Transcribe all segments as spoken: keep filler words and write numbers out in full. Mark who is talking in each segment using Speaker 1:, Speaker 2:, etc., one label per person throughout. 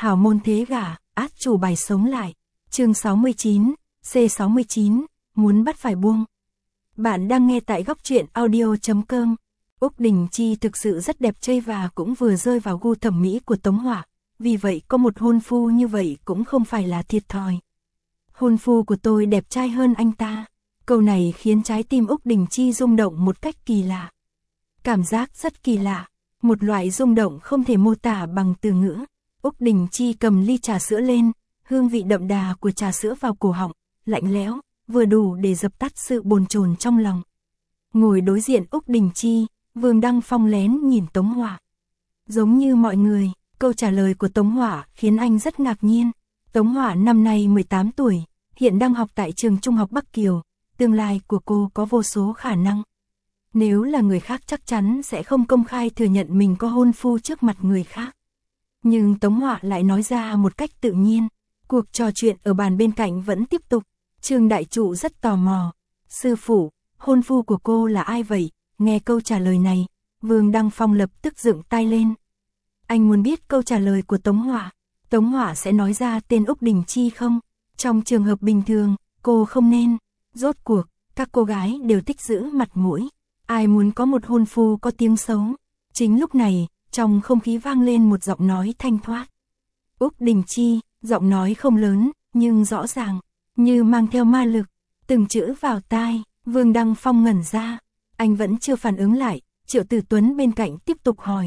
Speaker 1: Hảo môn thế gả, át chủ bài sống lại. Chương sáu mươi chín, C sáu mươi chín, muốn bắt phải buông. Bạn đang nghe tại góc truyện audio chấm com. Úc Đình Chi thực sự rất đẹp trai và cũng vừa rơi vào gu thẩm mỹ của Tống Hỏa, vì vậy có một hôn phu như vậy cũng không phải là thiệt thòi. Hôn phu của tôi đẹp trai hơn anh ta. Câu này khiến trái tim Úc Đình Chi rung động một cách kỳ lạ. Cảm giác rất kỳ lạ, một loại rung động không thể mô tả bằng từ ngữ. Úc Đình Chi cầm ly trà sữa lên, hương vị đậm đà của trà sữa vào cổ họng, lạnh lẽo, vừa đủ để dập tắt sự bồn chồn trong lòng. Ngồi đối diện Úc Đình Chi, Vương Đăng Phong lén nhìn Tống Hỏa. Giống như mọi người, câu trả lời của Tống Hỏa khiến anh rất ngạc nhiên. Tống Hỏa năm nay mười tám tuổi, hiện đang học tại trường trung học Bắc Kiều, tương lai của cô có vô số khả năng. Nếu là người khác chắc chắn sẽ không công khai thừa nhận mình có hôn phu trước mặt người khác. Nhưng Tống Hỏa lại nói ra một cách tự nhiên. Cuộc trò chuyện ở bàn bên cạnh vẫn tiếp tục. Trương Đại Trụ rất tò mò. Sư phụ, hôn phu của cô là ai vậy? Nghe câu trả lời này, Vương Đăng Phong lập tức dựng tai lên. Anh muốn biết câu trả lời của Tống Hỏa. Tống Hỏa sẽ nói ra tên Úc Đình Chi không? Trong trường hợp bình thường, cô không nên. Rốt cuộc, các cô gái đều thích giữ mặt mũi. Ai muốn có một hôn phu có tiếng xấu? Chính lúc này, trong không khí vang lên một giọng nói thanh thoát. Úc Đình Chi, giọng nói không lớn, nhưng rõ ràng, như mang theo ma lực, từng chữ vào tai. Vương Đăng Phong ngẩn ra, anh vẫn chưa phản ứng lại. Triệu Tử Tuấn bên cạnh tiếp tục hỏi.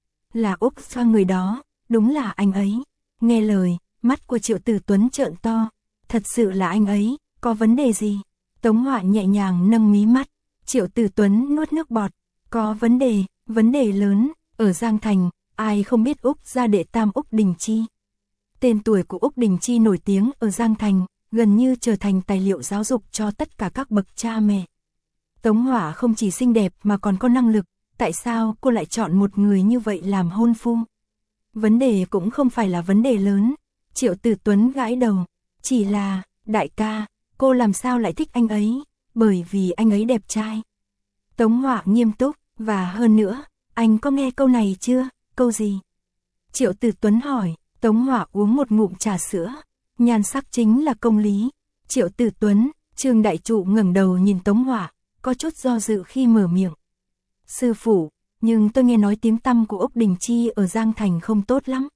Speaker 1: Là Úc Xoa người đó, đúng là anh ấy. Nghe lời, mắt của Triệu Tử Tuấn trợn to. Thật sự là anh ấy, có vấn đề gì? Tống Hỏa nhẹ nhàng nâng mí mắt. Triệu Tử Tuấn nuốt nước bọt. Có vấn đề, vấn đề lớn. Ở Giang Thành, ai không biết Úc gia đệ tam Úc Đình Chi. Tên tuổi của Úc Đình Chi nổi tiếng ở Giang Thành, gần như trở thành tài liệu giáo dục cho tất cả các bậc cha mẹ. Tống Hỏa không chỉ xinh đẹp mà còn có năng lực, tại sao cô lại chọn một người như vậy làm hôn phu? Vấn đề cũng không phải là vấn đề lớn. Triệu Tử Tuấn gãi đầu, chỉ là, đại ca, cô làm sao lại thích anh ấy? Bởi vì anh ấy đẹp trai. Tống Hỏa nghiêm túc, và hơn nữa, anh có nghe câu này chưa? Câu gì? Triệu Tử Tuấn hỏi. Tống Hỏa uống một ngụm trà sữa. Nhan sắc chính là công lý. Triệu Tử Tuấn, Trương Đại Trụ ngẩng đầu nhìn Tống Hỏa, có chút do dự khi mở miệng. Sư phụ, nhưng tôi nghe nói tiếng tăm của Úc Đình Chi ở Giang Thành không tốt lắm.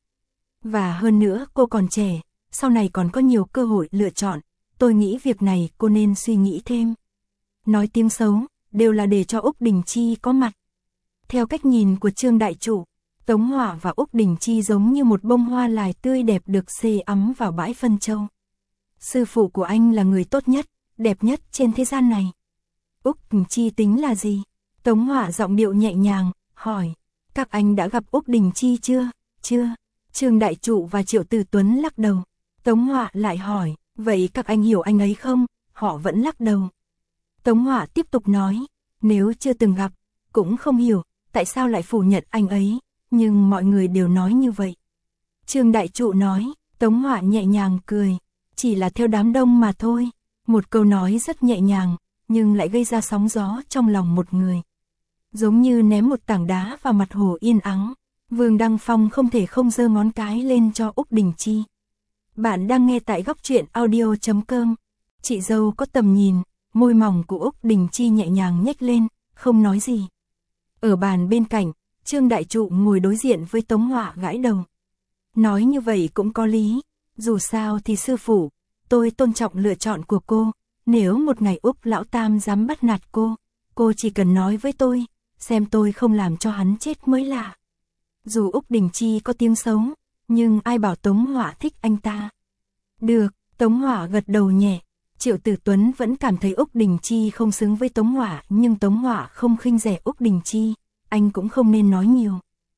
Speaker 1: Và hơn nữa cô còn trẻ, sau này còn có nhiều cơ hội lựa chọn. Tôi nghĩ việc này cô nên suy nghĩ thêm. Nói tiếng xấu, đều là để cho Úc Đình Chi có mặt. Theo cách nhìn của Trương Đại Trụ, Tống Hỏa và Úc Đình Chi giống như một bông hoa lài tươi đẹp được xê ấm vào bãi phân châu. Sư phụ của anh là người tốt nhất, đẹp nhất trên thế gian này. Úc Đình Chi tính là gì? Tống Hỏa giọng điệu nhẹ nhàng, hỏi. Các anh đã gặp Úc Đình Chi chưa? Chưa. Trương Đại Trụ và Triệu Tử Tuấn lắc đầu. Tống Hỏa lại hỏi, vậy các anh hiểu anh ấy không? Họ vẫn lắc đầu. Tống Hỏa tiếp tục nói, nếu chưa từng gặp, cũng không hiểu, tại sao lại phủ nhận anh ấy, nhưng mọi người đều nói như vậy. Trương Đại Trụ nói, Tống Hỏa nhẹ nhàng cười, chỉ là theo đám đông mà thôi. Một câu nói rất nhẹ nhàng, nhưng lại gây ra sóng gió trong lòng một người. Giống như ném một tảng đá vào mặt hồ yên ắng. Vương Đăng Phong không thể không giơ ngón cái lên cho Úc Đình Chi. Bạn đang nghe tại góc truyện audio chấm com. Chị dâu có tầm nhìn, môi mỏng của Úc Đình Chi nhẹ nhàng nhếch lên, không nói gì. Ở bàn bên cạnh, Trương Đại Trụ ngồi đối diện với Tống Hỏa gãi đầu. Nói như vậy cũng có lý, dù sao thì sư phụ, tôi tôn trọng lựa chọn của cô. Nếu một ngày Úc Lão Tam dám bắt nạt cô, cô chỉ cần nói với tôi, xem tôi không làm cho hắn chết mới lạ. Dù Úc Đình Chi có tiếng xấu, nhưng ai bảo Tống Hỏa thích anh ta? Được, Tống Hỏa gật đầu nhẹ. Triệu Tử Tuấn vẫn cảm thấy Úc Đình Chi không xứng với Tống Hỏa, nhưng Tống Hỏa không khinh rẻ Úc Đình Chi, anh cũng không nên nói nhiều.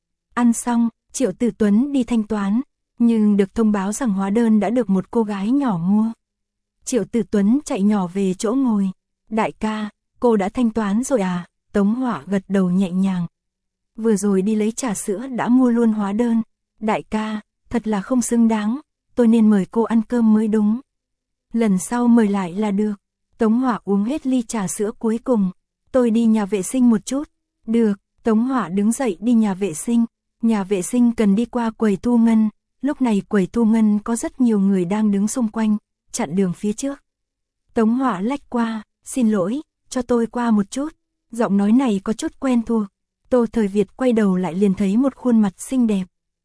Speaker 1: Ăn xong, Triệu Tử Tuấn đi thanh toán, nhưng được thông báo rằng hóa đơn đã được một cô gái nhỏ mua. Triệu Tử Tuấn chạy nhỏ về chỗ ngồi. Đại ca, cô đã thanh toán rồi à? Tống Hỏa gật đầu nhẹ nhàng. Vừa rồi đi lấy trà sữa đã mua luôn hóa đơn. Đại ca, thật là không xứng đáng, tôi nên mời cô ăn cơm mới đúng. Lần sau mời lại là được. Tống Hỏa uống hết ly trà sữa cuối cùng. Tôi đi nhà vệ sinh một chút. Được, Tống Hỏa đứng dậy đi nhà vệ sinh. Nhà vệ sinh cần đi qua quầy thu ngân. Lúc này quầy thu ngân có rất nhiều người đang đứng xung quanh, chặn đường phía trước. Tống Họa lách qua, xin lỗi, cho tôi qua một chút. Giọng nói này có chút quen thuộc. Tô Thời Việt quay đầu lại liền thấy một khuôn mặt xinh đẹp.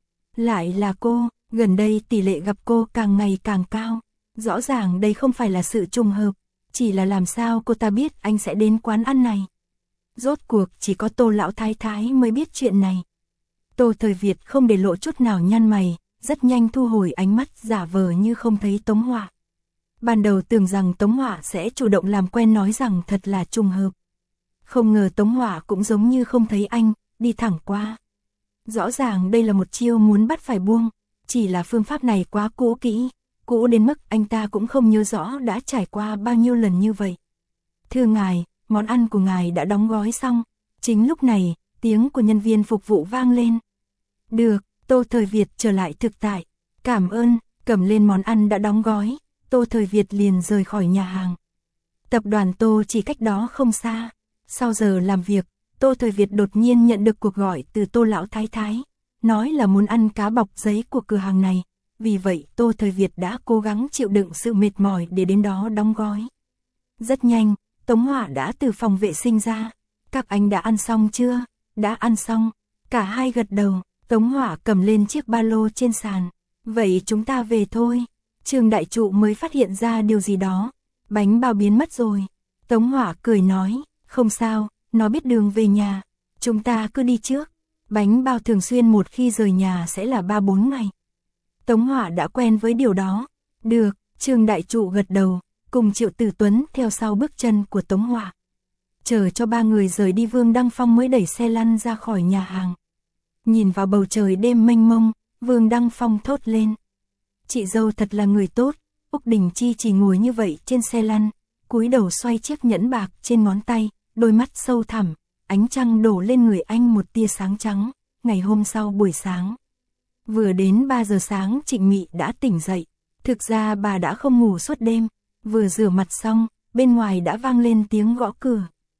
Speaker 1: Lại là cô, gần đây tỷ lệ gặp cô càng ngày càng cao. Rõ ràng đây không phải là sự trùng hợp, chỉ là làm sao cô ta biết anh sẽ đến quán ăn này. Rốt cuộc chỉ có Tô lão thái thái mới biết chuyện này. Tô Thời Việt không để lộ chút nào nhăn mày, rất nhanh thu hồi ánh mắt giả vờ như không thấy Tống Họa. Ban đầu tưởng rằng Tống Họa sẽ chủ động làm quen nói rằng thật là trùng hợp. Không ngờ Tống Họa cũng giống như không thấy anh, đi thẳng qua. Rõ ràng đây là một chiêu muốn bắt phải buông, chỉ là phương pháp này quá cũ kỹ, cũ đến mức anh ta cũng không nhớ rõ đã trải qua bao nhiêu lần như vậy. Thưa ngài, món ăn của ngài đã đóng gói xong. Chính lúc này, tiếng của nhân viên phục vụ vang lên. Được, Tô Thời Việt trở lại thực tại. Cảm ơn, cầm lên món ăn đã đóng gói, Tô Thời Việt liền rời khỏi nhà hàng. Tập đoàn Tô chỉ cách đó không xa. Sau giờ làm việc, Tô Thời Việt đột nhiên nhận được cuộc gọi từ Tô lão thái thái, nói là muốn ăn cá bọc giấy của cửa hàng này. Vì vậy Tô Thời Việt đã cố gắng chịu đựng sự mệt mỏi để đến đó đóng gói. Rất nhanh, Tống Họa đã từ phòng vệ sinh ra. Các anh đã ăn xong chưa? Đã ăn xong. Cả hai gật đầu. Tống Họa cầm lên chiếc ba lô trên sàn. Vậy chúng ta về thôi. Trương đại trụ mới phát hiện ra điều gì đó. Bánh bao biến mất rồi. Tống Họa cười nói, không sao, nó biết đường về nhà. Chúng ta cứ đi trước. Bánh bao thường xuyên một khi rời nhà sẽ là ba bốn ngày. Tống Họa đã quen với điều đó. Được, Trương đại trụ gật đầu, cùng Triệu Tử Tuấn theo sau bước chân của Tống Họa. Chờ cho ba người rời đi, Vương Đăng Phong mới đẩy xe lăn ra khỏi nhà hàng. Nhìn vào bầu trời đêm mênh mông, Vương Đăng Phong thốt lên. Chị dâu thật là người tốt. Úc Đình Chi chỉ ngồi như vậy trên xe lăn, cúi đầu xoay chiếc nhẫn bạc trên ngón tay, đôi mắt sâu thẳm, ánh trăng đổ lên người anh một tia sáng trắng. Ngày hôm sau buổi sáng, vừa đến ba giờ sáng Trịnh Mị đã tỉnh dậy. Thực ra bà đã không ngủ suốt đêm, vừa rửa mặt xong, bên ngoài đã vang lên tiếng gõ cửa.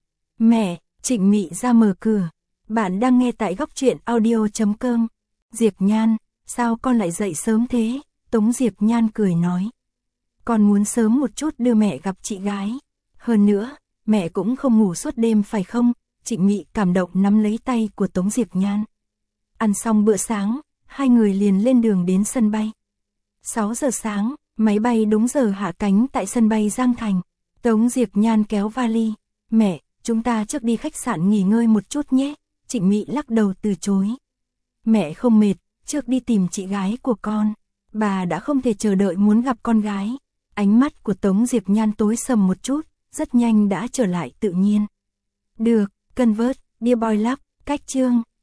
Speaker 1: Mẹ, Trịnh Mị ra mở cửa. Bạn đang nghe tại góc truyện audio chấm com. Diệp Nhan, sao con lại dậy sớm thế? Tống Diệp Nhan cười nói. Con muốn sớm một chút đưa mẹ gặp chị gái. Hơn nữa, mẹ cũng không ngủ suốt đêm phải không? Trịnh Mị cảm động nắm lấy tay của Tống Diệp Nhan. Ăn xong bữa sáng, hai người liền lên đường đến sân bay. sáu giờ sáng, máy bay đúng giờ hạ cánh tại sân bay Giang Thành. Tống Diệp Nhan kéo vali. Mẹ, chúng ta trước đi khách sạn nghỉ ngơi một chút nhé. Trịnh Mị lắc đầu từ chối. Mẹ không mệt, trước đi tìm chị gái của con. Bà đã không thể chờ đợi muốn gặp con gái. Ánh mắt của Tống Diệp Nhan tối sầm một chút, rất nhanh đã trở lại tự nhiên. Được, Convert, Dear Boy Love, cách chương.